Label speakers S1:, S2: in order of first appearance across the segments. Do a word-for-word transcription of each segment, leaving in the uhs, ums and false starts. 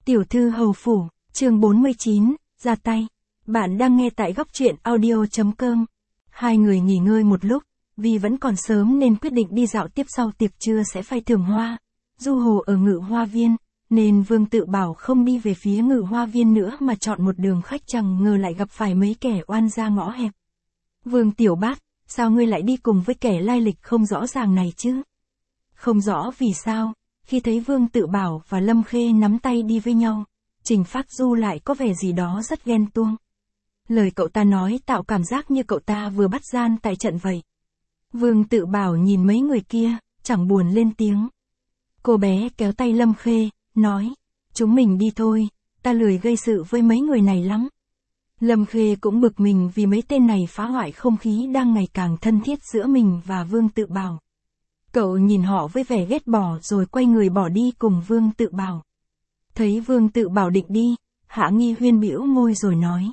S1: Tiểu thư hầu phủ, chương bốn mươi chín, ra tay. Bạn đang nghe tại góc truyện audio.com. Hai người nghỉ ngơi một lúc, vì vẫn còn sớm nên quyết định đi dạo tiếp sau tiệc trưa sẽ phai thưởng hoa. Du hồ ở Ngự Hoa Viên, nên Vương Tự Bảo không đi về phía Ngự Hoa Viên nữa mà chọn một đường khách, chẳng ngờ lại gặp phải mấy kẻ oan gia ngõ hẹp. Vương Tiểu Bát, sao ngươi lại đi cùng với kẻ lai lịch không rõ ràng này chứ? Không rõ vì sao, khi thấy Vương Tự Bảo và Lâm Khê nắm tay đi với nhau, Trình Phác Du lại có vẻ gì đó rất ghen tuông. Lời cậu ta nói tạo cảm giác như cậu ta vừa bắt gian tại trận vậy. Vương Tự Bảo nhìn mấy người kia, chẳng buồn lên tiếng. Cô bé kéo tay Lâm Khê, nói, chúng mình đi thôi, ta lười gây sự với mấy người này lắm. Lâm Khê cũng bực mình vì mấy tên này phá hoại không khí đang ngày càng thân thiết giữa mình và Vương Tự Bảo. Cậu nhìn họ với vẻ ghét bỏ rồi quay người bỏ đi cùng Vương Tự Bảo. Thấy Vương Tự Bảo định đi, Hạ Nghi Huyên bĩu môi rồi nói.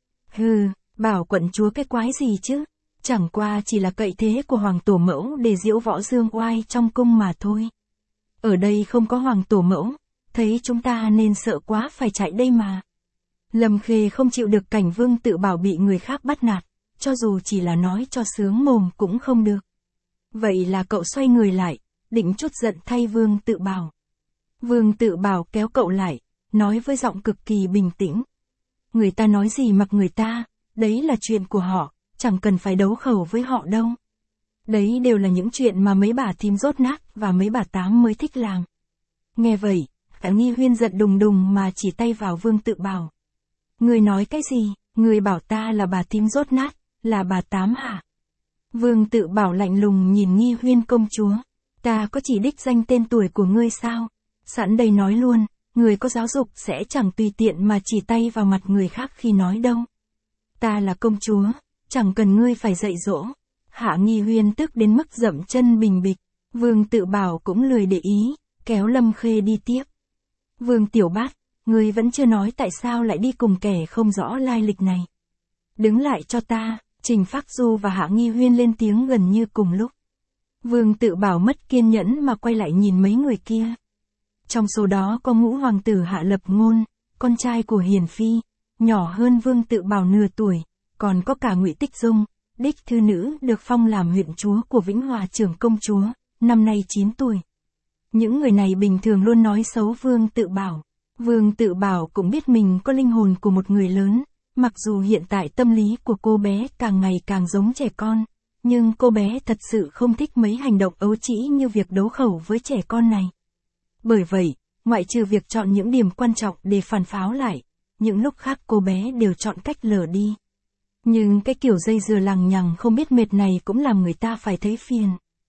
S1: Hừ, Bảo quận chúa cái quái gì chứ, chẳng qua chỉ là cậy thế của Hoàng Tổ Mẫu để diễu võ dương oai trong cung mà thôi. Ở đây không có Hoàng Tổ Mẫu, thấy chúng ta nên sợ quá phải chạy đây mà. Lâm Khê không chịu được cảnh Vương Tự Bảo bị người khác bắt nạt, cho dù chỉ là nói cho sướng mồm cũng không được. Vậy là cậu xoay người lại, định trút giận thay Vương Tự Bảo. Vương Tự Bảo kéo cậu lại, nói với giọng cực kỳ bình tĩnh. Người ta nói gì mặc người ta, đấy là chuyện của họ, chẳng cần phải đấu khẩu với họ đâu. Đấy đều là những chuyện mà mấy bà thím rốt nát và mấy bà tám mới thích làm. Nghe vậy, Hạ Nghi Huyên giận đùng đùng mà chỉ tay vào Vương Tự Bảo. Người nói cái gì, người bảo ta là bà thím rốt nát, là bà tám hả? Vương Tự Bảo lạnh lùng nhìn Nghi Huyên công chúa. Ta có chỉ đích danh tên tuổi của ngươi sao? Sẵn đây nói luôn, người có giáo dục sẽ chẳng tùy tiện mà chỉ tay vào mặt người khác khi nói đâu. Ta là công chúa, chẳng cần ngươi phải dạy dỗ. Hạ Nghi Huyên tức đến mức dậm chân bình bịch. Vương Tự Bảo cũng lười để ý, kéo Lâm Khê đi tiếp. Vương Tiểu Bát, ngươi vẫn chưa nói tại sao lại đi cùng kẻ không rõ lai lịch này. Đứng lại cho ta. Trình Phác Du và Hạ Nghi Huyên lên tiếng gần như cùng lúc. Vương Tự Bảo mất kiên nhẫn mà quay lại nhìn mấy người kia. Trong số đó có ngũ hoàng tử Hạ Lập Ngôn, con trai của Hiền Phi, nhỏ hơn Vương Tự Bảo nửa tuổi, còn có cả Ngụy Tích Dung, đích thư nữ được phong làm huyện chúa của Vĩnh Hòa trưởng công chúa, năm nay chín tuổi. Những người này bình thường luôn nói xấu Vương Tự Bảo. Vương Tự Bảo cũng biết mình có linh hồn của một người lớn. Mặc dù hiện tại tâm lý của cô bé càng ngày càng giống trẻ con, nhưng cô bé thật sự không thích mấy hành động ấu trĩ như việc đấu khẩu với trẻ con này. Bởi vậy, ngoại trừ việc chọn những điểm quan trọng để phản pháo lại, những lúc khác cô bé đều chọn cách lờ đi. Nhưng cái kiểu dây dưa lằng nhằng không biết mệt này cũng làm người ta phải thấy phiền.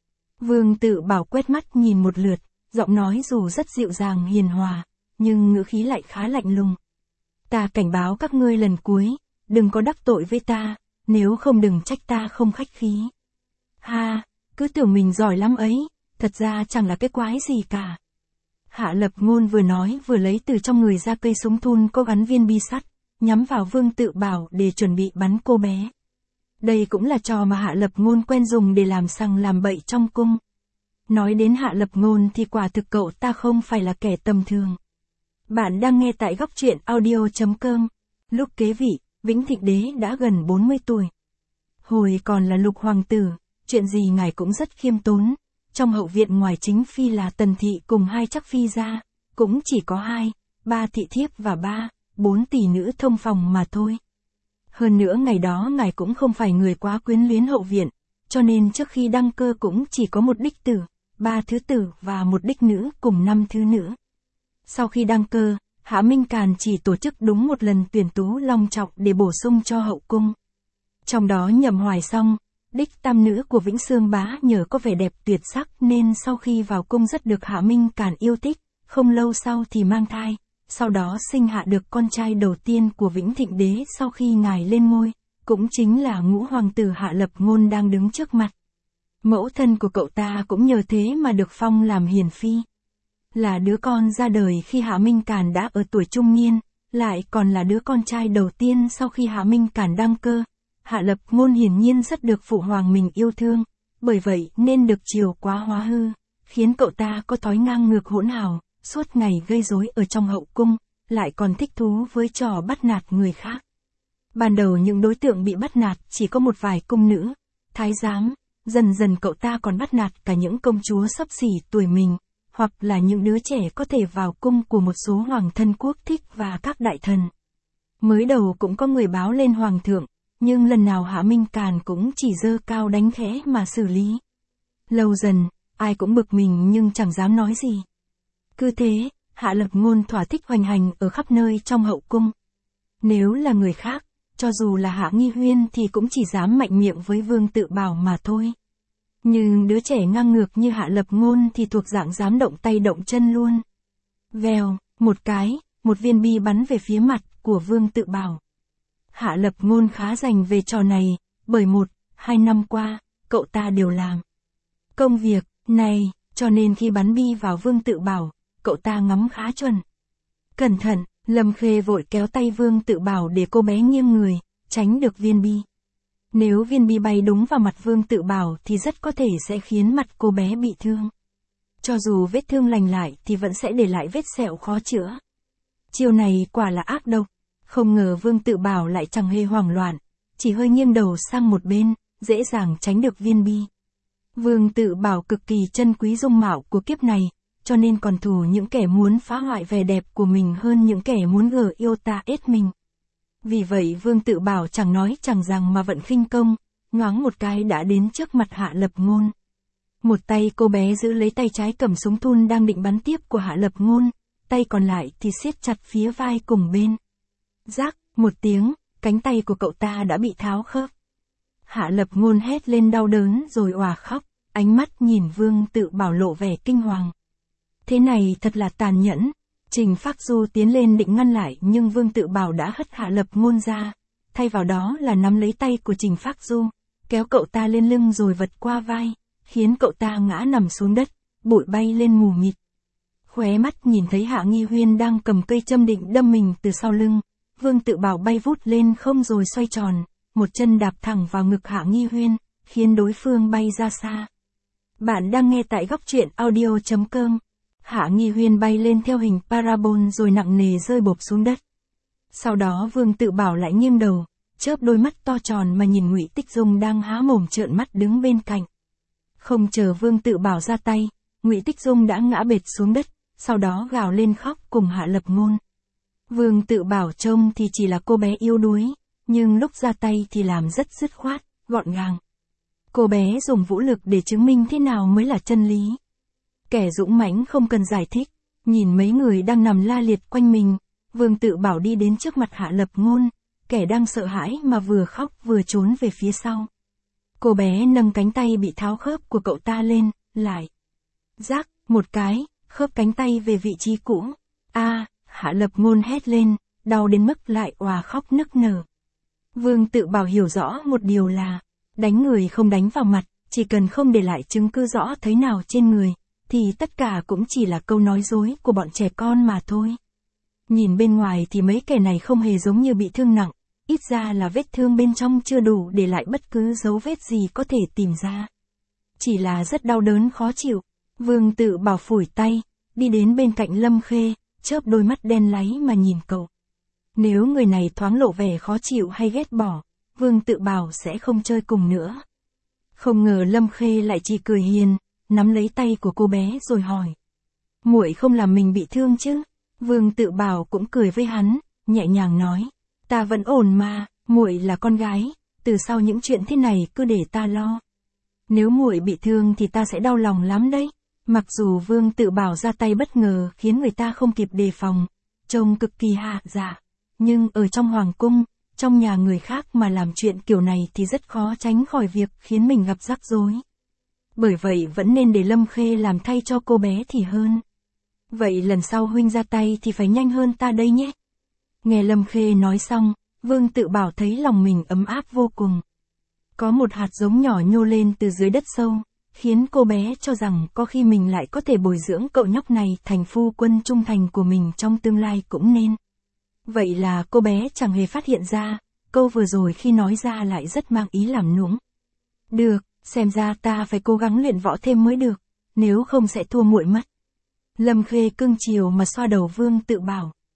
S1: Vương Tự Bảo quét mắt nhìn một lượt, giọng nói dù rất dịu dàng hiền hòa, nhưng ngữ khí lại khá lạnh lùng. Ta cảnh báo các ngươi lần cuối, đừng có đắc tội với ta, nếu không đừng trách ta không khách khí. Ha, cứ tưởng mình giỏi lắm ấy, thật ra chẳng là cái quái gì cả. Hạ Lập Ngôn vừa nói vừa lấy từ trong người ra cây súng thun có gắn viên bi sắt, nhắm vào Vương Tự Bảo để chuẩn bị bắn cô bé. Đây cũng là trò mà Hạ Lập Ngôn quen dùng để làm sằng làm bậy trong cung. Nói đến Hạ Lập Ngôn thì quả thực cậu ta không phải là kẻ tầm thường. Bạn đang nghe tại góc truyện audio.com. Lúc kế vị, Vĩnh Thịnh Đế đã gần bốn mươi tuổi. Hồi còn là lục hoàng tử, chuyện gì ngài cũng rất khiêm tốn. Trong hậu viện ngoài chính phi là Tần Thị cùng hai chắc phi gia, cũng chỉ có hai, ba thị thiếp và ba, bốn tỷ nữ thông phòng mà thôi. Hơn nữa ngày đó ngài cũng không phải người quá quyến luyến hậu viện, cho nên trước khi đăng cơ cũng chỉ có một đích tử, ba thứ tử và một đích nữ cùng năm thứ nữ. Sau khi đăng cơ, Hạ Minh Càn chỉ tổ chức đúng một lần tuyển tú long trọng để bổ sung cho hậu cung. Trong đó Nhậm Hoài Song, đích tam nữ của Vĩnh Xương Bá nhờ có vẻ đẹp tuyệt sắc nên sau khi vào cung rất được Hạ Minh Càn yêu thích, không lâu sau thì mang thai, sau đó sinh hạ được con trai đầu tiên của Vĩnh Thịnh Đế sau khi ngài lên ngôi, cũng chính là ngũ hoàng tử Hạ Lập Ngôn đang đứng trước mặt. Mẫu thân của cậu ta cũng nhờ thế mà được phong làm hiền phi. Là đứa con ra đời khi Hạ Minh Càn đã ở tuổi trung niên, lại còn là đứa con trai đầu tiên sau khi Hạ Minh Càn đăng cơ. Hạ Lập Ngôn hiển nhiên rất được phụ hoàng mình yêu thương, bởi vậy nên được chiều quá hóa hư, khiến cậu ta có thói ngang ngược hỗn hào, suốt ngày gây rối ở trong hậu cung, lại còn thích thú với trò bắt nạt người khác. Ban đầu những đối tượng bị bắt nạt chỉ có một vài cung nữ, thái giám, dần dần cậu ta còn bắt nạt cả những công chúa xấp xỉ tuổi mình, hoặc là những đứa trẻ có thể vào cung của một số hoàng thân quốc thích và các đại thần. Mới đầu cũng có người báo lên hoàng thượng, nhưng lần nào Hạ Minh Càn cũng chỉ giơ cao đánh khẽ mà xử lý. Lâu dần, ai cũng bực mình nhưng chẳng dám nói gì. Cứ thế, Hạ Lập Ngôn thỏa thích hoành hành ở khắp nơi trong hậu cung. Nếu là người khác, cho dù là Hạ Nghi Huyên thì cũng chỉ dám mạnh miệng với Vương Tự Bảo mà thôi. Nhưng đứa trẻ ngang ngược như Hạ Lập Ngôn thì thuộc dạng dám động tay động chân luôn. Vèo, một cái, một viên bi bắn về phía mặt của Vương Tự Bảo. Hạ Lập Ngôn khá rành về trò này, bởi một, hai năm qua, cậu ta đều làm công việc này, cho nên khi bắn bi vào Vương Tự Bảo, cậu ta ngắm khá chuẩn. Cẩn thận, Lâm Khê vội kéo tay Vương Tự Bảo để cô bé nghiêng người, tránh được viên bi. Nếu viên bi bay đúng vào mặt Vương Tự Bảo thì rất có thể sẽ khiến mặt cô bé bị thương. Cho dù vết thương lành lại thì vẫn sẽ để lại vết sẹo khó chữa. Chiêu này quả là ác độc. Không ngờ Vương Tự Bảo lại chẳng hề hoảng loạn, chỉ hơi nghiêng đầu sang một bên, dễ dàng tránh được viên bi. Vương Tự Bảo cực kỳ trân quý dung mạo của kiếp này, cho nên còn thù những kẻ muốn phá hoại vẻ đẹp của mình hơn những kẻ muốn gờ yêu ta ết mình. Vì vậy Vương Tự Bảo chẳng nói chẳng rằng mà vận khinh công, nhoáng một cái đã đến trước mặt Hạ Lập Ngôn. Một tay cô bé giữ lấy tay trái cầm súng thun đang định bắn tiếp của Hạ Lập Ngôn, tay còn lại thì siết chặt phía vai cùng bên. Rác, một tiếng, cánh tay của cậu ta đã bị tháo khớp. Hạ Lập Ngôn hét lên đau đớn rồi òa khóc, ánh mắt nhìn Vương Tự Bảo lộ vẻ kinh hoàng. Thế này thật là tàn nhẫn. Trình Phác Du tiến lên định ngăn lại nhưng Vương Tự Bảo đã hất Hạ Lập Ngôn ra, thay vào đó là nắm lấy tay của Trình Phác Du, kéo cậu ta lên lưng rồi vật qua vai, khiến cậu ta ngã nằm xuống đất, bụi bay lên mù mịt. Khóe mắt nhìn thấy Hạ Nghi Huyên đang cầm cây châm định đâm mình từ sau lưng, Vương Tự Bảo bay vút lên không rồi xoay tròn, một chân đạp thẳng vào ngực Hạ Nghi Huyên, khiến đối phương bay ra xa. Bạn đang nghe tại góc truyện audio chấm com. Hạ Nghi Huyên bay lên theo hình parabol rồi nặng nề rơi bộp xuống đất. Sau đó Vương Tự Bảo lại nghiêng đầu, chớp đôi mắt to tròn mà nhìn Ngụy Tích Dung đang há mồm trợn mắt đứng bên cạnh. Không chờ Vương Tự Bảo ra tay, Ngụy Tích Dung đã ngã bệt xuống đất, sau đó gào lên khóc cùng Hạ Lập Ngôn. Vương Tự Bảo trông thì chỉ là cô bé yếu đuối, nhưng lúc ra tay thì làm rất dứt khoát, gọn gàng. Cô bé dùng vũ lực để chứng minh thế nào mới là chân lý. Kẻ dũng mãnh không cần giải thích, nhìn mấy người đang nằm la liệt quanh mình, Vương Tự Bảo đi đến trước mặt Hạ Lập Ngôn, kẻ đang sợ hãi mà vừa khóc vừa trốn về phía sau. Cô bé nâng cánh tay bị tháo khớp của cậu ta lên, lại. Rác, một cái, khớp cánh tay về vị trí cũ. A, Hạ Lập Ngôn hét lên, đau đến mức lại òa khóc nức nở. Vương Tự Bảo hiểu rõ một điều là, đánh người không đánh vào mặt, chỉ cần không để lại chứng cứ rõ thấy nào trên người, thì tất cả cũng chỉ là câu nói dối của bọn trẻ con mà thôi. Nhìn bên ngoài thì mấy kẻ này không hề giống như bị thương nặng, ít ra là vết thương bên trong chưa đủ để lại bất cứ dấu vết gì có thể tìm ra. Chỉ là rất đau đớn khó chịu. Vương Tự Bảo phủi tay, đi đến bên cạnh Lâm Khê, chớp đôi mắt đen láy mà nhìn cậu. Nếu người này thoáng lộ vẻ khó chịu hay ghét bỏ, Vương Tự Bảo sẽ không chơi cùng nữa. Không ngờ Lâm Khê lại chỉ cười hiền, nắm lấy tay của cô bé rồi hỏi. Muội không làm mình bị thương chứ? Vương Tự Bảo cũng cười với hắn, nhẹ nhàng nói. Ta vẫn ổn mà, muội là con gái, từ sau những chuyện thế này cứ để ta lo. Nếu muội bị thương thì ta sẽ đau lòng lắm đấy. Mặc dù Vương Tự Bảo ra tay bất ngờ khiến người ta không kịp đề phòng, trông cực kỳ hạ dạ, nhưng ở trong hoàng cung, trong nhà người khác mà làm chuyện kiểu này thì rất khó tránh khỏi việc khiến mình gặp rắc rối. Bởi vậy vẫn nên để Lâm Khê làm thay cho cô bé thì hơn. Vậy lần sau huynh ra tay thì phải nhanh hơn ta đây nhé. Nghe Lâm Khê nói xong, Vương Tự Bảo thấy lòng mình ấm áp vô cùng. Có một hạt giống nhỏ nhô lên từ dưới đất sâu, khiến cô bé cho rằng có khi mình lại có thể bồi dưỡng cậu nhóc này thành phu quân trung thành của mình trong tương lai cũng nên. Vậy là cô bé chẳng hề phát hiện ra, câu vừa rồi khi nói ra lại rất mang ý làm nũng. Được, xem ra ta phải cố gắng luyện võ thêm mới được, nếu không sẽ thua muội mất. Lâm Khê cưng chiều mà xoa đầu Vương Tự Bảo.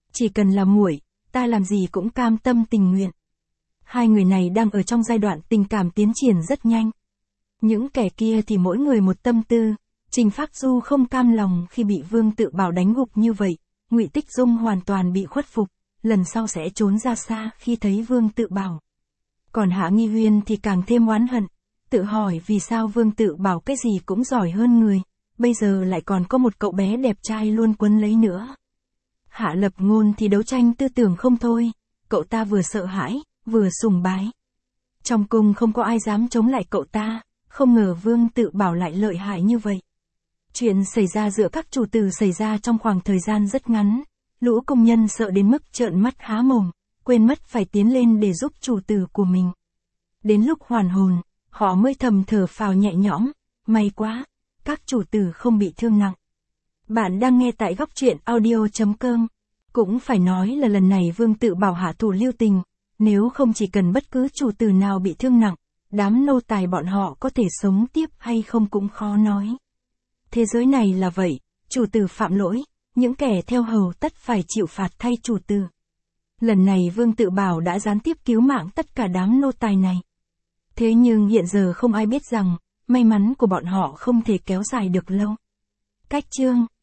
S1: Chỉ cần là muội, ta làm gì cũng cam tâm tình nguyện. Hai người này đang ở trong giai đoạn tình cảm tiến triển rất nhanh. Những kẻ kia thì mỗi người một tâm tư. Trình Phác Du không cam lòng khi bị Vương Tự Bảo đánh gục như vậy, Ngụy Tích Dung hoàn toàn bị khuất phục, lần sau sẽ trốn ra xa khi thấy Vương Tự Bảo. Còn Hạ Nghi Huyên thì càng thêm oán hận, tự hỏi vì sao Vương Tự Bảo cái gì cũng giỏi hơn người, bây giờ lại còn có một cậu bé đẹp trai luôn quấn lấy nữa. Hạ Lập Ngôn thì đấu tranh tư tưởng không thôi, cậu ta vừa sợ hãi, vừa sùng bái. Trong cung không có ai dám chống lại cậu ta, không ngờ Vương Tự Bảo lại lợi hại như vậy. Chuyện xảy ra giữa các chủ tử xảy ra trong khoảng thời gian rất ngắn, lũ công nhân sợ đến mức trợn mắt há mồm, quên mất phải tiến lên để giúp chủ tử của mình. Đến lúc hoàn hồn, họ mới thầm thở phào nhẹ nhõm, may quá, các chủ tử không bị thương nặng. Bạn đang nghe tại góc truyện audio chấm com. Cũng phải nói là lần này Vương Tự Bảo hạ thủ lưu tình, nếu không chỉ cần bất cứ chủ tử nào bị thương nặng, đám nô tài bọn họ có thể sống tiếp hay không cũng khó nói. Thế giới này là vậy, chủ tử phạm lỗi, những kẻ theo hầu tất phải chịu phạt thay chủ tử. Lần này Vương Tự Bảo đã gián tiếp cứu mạng tất cả đám nô tài này. Thế nhưng hiện giờ không ai biết rằng, may mắn của bọn họ không thể kéo dài được lâu. Cách chương